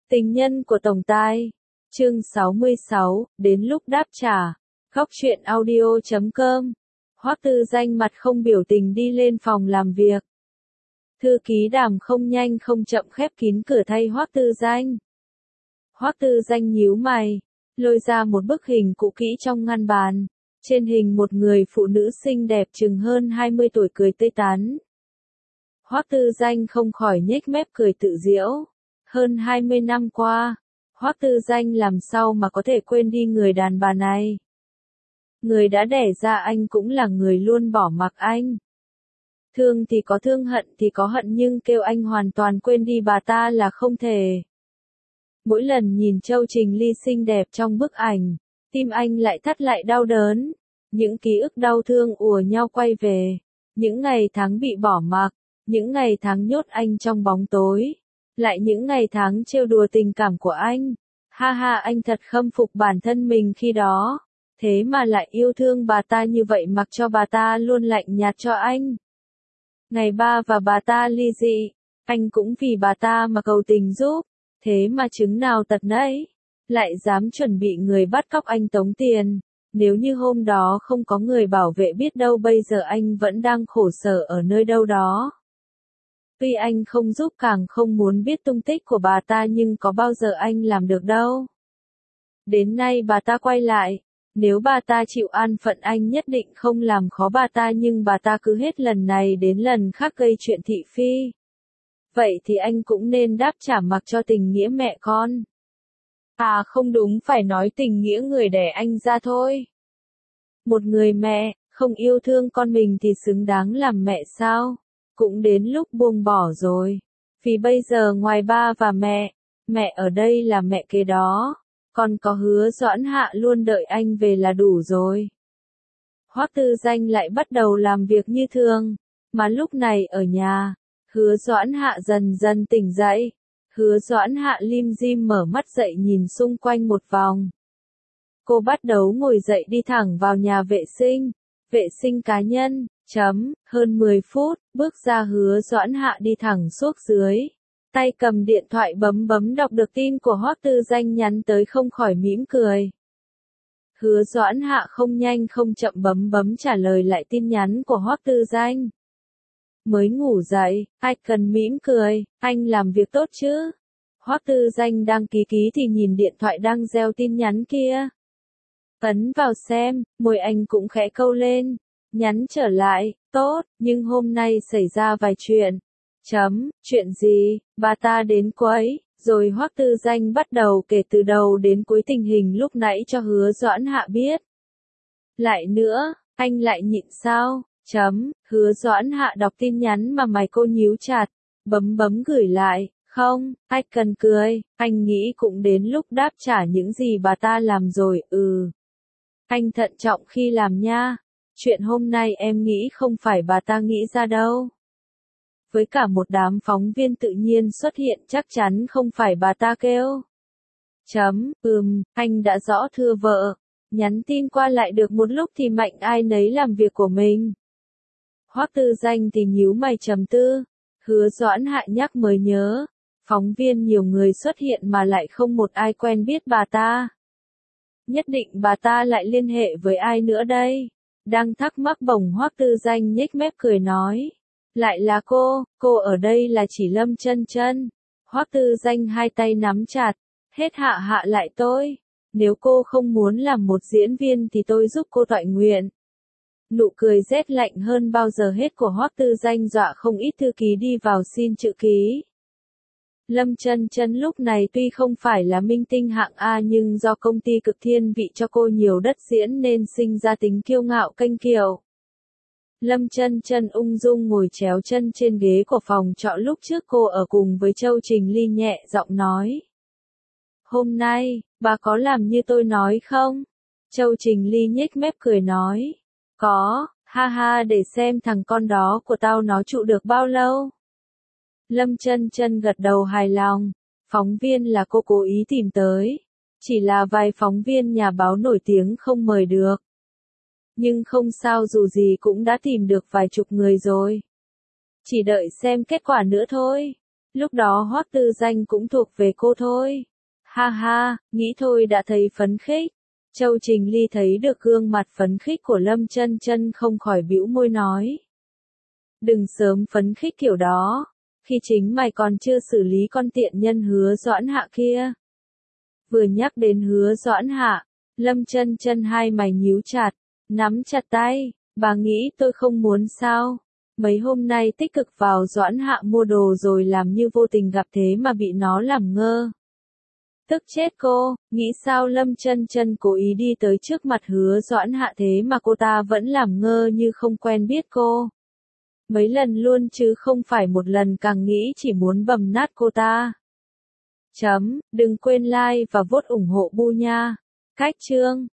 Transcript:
Tình nhân của tổng tài. Chương 66, đến lúc đáp trả. Góc truyện audio.com. Hoắc Tư Danh mặt không biểu tình đi lên phòng làm việc. Thư ký Đàm không nhanh không chậm khép kín cửa thay Hoắc Tư Danh. Hoắc Tư Danh nhíu mày, lôi ra một bức hình cũ kỹ trong ngăn bàn. Trên hình một người phụ nữ xinh đẹp chừng hơn 20 tuổi cười tươi tắn. Hoắc Tư Danh không khỏi nhếch mép cười tự giễu. Hơn 20 năm qua, Hoắc Tư Danh làm sao mà có thể quên đi người đàn bà này. Người đã đẻ ra anh cũng là người luôn bỏ mặc anh. Thương thì có thương, hận thì có hận, nhưng kêu anh hoàn toàn quên đi bà ta là không thể. Mỗi lần nhìn Châu Trình Ly xinh đẹp trong bức ảnh, tim anh lại thắt lại đau đớn. Những ký ức đau thương ùa nhau quay về. Những ngày tháng bị bỏ mặc, những ngày tháng nhốt anh trong bóng tối. Lại những ngày tháng trêu đùa tình cảm của anh. Ha ha, anh thật khâm phục bản thân mình khi đó. Thế mà lại yêu thương bà ta như vậy, mặc cho bà ta luôn lạnh nhạt cho anh. Ngày ba và bà ta ly dị, anh cũng vì bà ta mà cầu tình giúp. Thế mà chứng nào tật nấy, lại dám chuẩn bị người bắt cóc anh tống tiền. Nếu như hôm đó không có người bảo vệ, biết đâu bây giờ anh vẫn đang khổ sở ở nơi đâu đó. Tuy anh không giúp, càng không muốn biết tung tích của bà ta, nhưng có bao giờ anh làm được đâu. Đến nay bà ta quay lại, nếu bà ta chịu an phận anh nhất định không làm khó bà ta, nhưng bà ta cứ hết lần này đến lần khác gây chuyện thị phi. Vậy thì anh cũng nên đáp trả, mặc cho tình nghĩa mẹ con. À không đúng, phải nói tình nghĩa người đẻ anh ra thôi. Một người mẹ, không yêu thương con mình thì xứng đáng làm mẹ sao? Cũng đến lúc buông bỏ rồi. Vì bây giờ ngoài ba và mẹ ở đây là mẹ kế đó. Còn có Hứa Doãn Hạ luôn đợi anh về là đủ rồi. Hoắc Tư Danh lại bắt đầu làm việc như thường. Mà lúc này ở nhà, Hứa Doãn Hạ dần dần tỉnh dậy. Hứa Doãn Hạ lim dim mở mắt dậy, nhìn xung quanh một vòng. Cô bắt đầu ngồi dậy đi thẳng vào nhà vệ sinh cá nhân. Hơn 10 phút, bước ra Hứa Doãn Hạ đi thẳng xuống dưới. Tay cầm điện thoại bấm đọc được tin của Hoắc Tư Danh nhắn tới, không khỏi mỉm cười. Hứa Doãn Hạ không nhanh không chậm bấm trả lời lại tin nhắn của Hoắc Tư Danh. Mới ngủ dậy, ai cần mỉm cười, anh làm việc tốt chứ. Hoắc Tư Danh đang ký thì nhìn điện thoại đang reo tin nhắn kia. Ấn vào xem, môi anh cũng khẽ câu lên. Nhắn trở lại, tốt, nhưng hôm nay xảy ra vài chuyện. Chuyện gì? Bà ta đến quấy. Rồi Hoắc Tư Danh bắt đầu kể từ đầu đến cuối tình hình lúc nãy cho Hứa Doãn Hạ biết. Lại nữa, anh lại nhịn sao? Hứa Doãn Hạ đọc tin nhắn mà mày cô nhíu chặt. Bấm gửi lại. Không, anh cần cười, anh nghĩ cũng đến lúc đáp trả những gì bà ta làm rồi. Anh thận trọng khi làm nha. Chuyện hôm nay em nghĩ không phải bà ta nghĩ ra đâu. Với cả một đám phóng viên tự nhiên xuất hiện, chắc chắn không phải bà ta kêu. Anh đã rõ thưa vợ. Nhắn tin qua lại được một lúc thì mạnh ai nấy làm việc của mình. Hoắc Tư Danh thì nhíu mày trầm tư. Hứa Doãn Hạ nhắc mới nhớ. Phóng viên nhiều người xuất hiện mà lại không một ai quen biết bà ta. Nhất định bà ta lại liên hệ với ai nữa đây? Đang thắc mắc bỗng Hoắc Tư Danh nhếch mép cười nói. Lại là cô ở đây là chỉ Lâm Chân Chân. Hoắc Tư Danh hai tay nắm chặt. Hết hạ lại tôi. Nếu cô không muốn làm một diễn viên thì tôi giúp cô toại nguyện. Nụ cười rét lạnh hơn bao giờ hết của Hoắc Tư Danh dọa không ít thư ký đi vào xin chữ ký. Lâm Chân Chân lúc này tuy không phải là minh tinh hạng A, nhưng do công ty Cực Thiên vị cho cô nhiều đất diễn nên sinh ra tính kiêu ngạo kênh kiều. Lâm Chân Chân ung dung ngồi chéo chân trên ghế của phòng trọ lúc trước cô ở cùng với Châu Trình Ly, nhẹ giọng nói. Hôm nay, bà có làm như tôi nói không? Châu Trình Ly nhếch mép cười nói. Có, ha ha, để xem thằng con đó của tao nó trụ được bao lâu. Lâm Chân Chân gật đầu hài lòng. Phóng viên là cô cố ý tìm tới. Chỉ là vài phóng viên nhà báo nổi tiếng không mời được. Nhưng không sao, dù gì cũng đã tìm được vài chục người rồi. Chỉ đợi xem kết quả nữa thôi. Lúc đó Hoắc Tư Danh cũng thuộc về cô thôi. Ha ha, nghĩ thôi đã thấy phấn khích. Châu Trình Ly thấy được gương mặt phấn khích của Lâm Chân Chân không khỏi bĩu môi nói. Đừng sớm phấn khích kiểu đó, khi chính mày còn chưa xử lý con tiện nhân Hứa Doãn Hạ kia. Vừa nhắc đến Hứa Doãn Hạ, Lâm Chân Chân hai mày nhíu chặt, nắm chặt tay, bà nghĩ tôi không muốn sao? Mấy hôm nay tích cực vào Doãn Hạ mua đồ rồi làm như vô tình gặp thế mà bị nó làm ngơ. Tức chết cô, nghĩ sao Lâm Chân Chân cố ý đi tới trước mặt Hứa Doãn Hạ thế mà cô ta vẫn làm ngơ như không quen biết cô. Mấy lần luôn chứ không phải một lần, càng nghĩ chỉ muốn bầm nát cô ta. Đừng quên like và vote ủng hộ Bu nha. Cách chương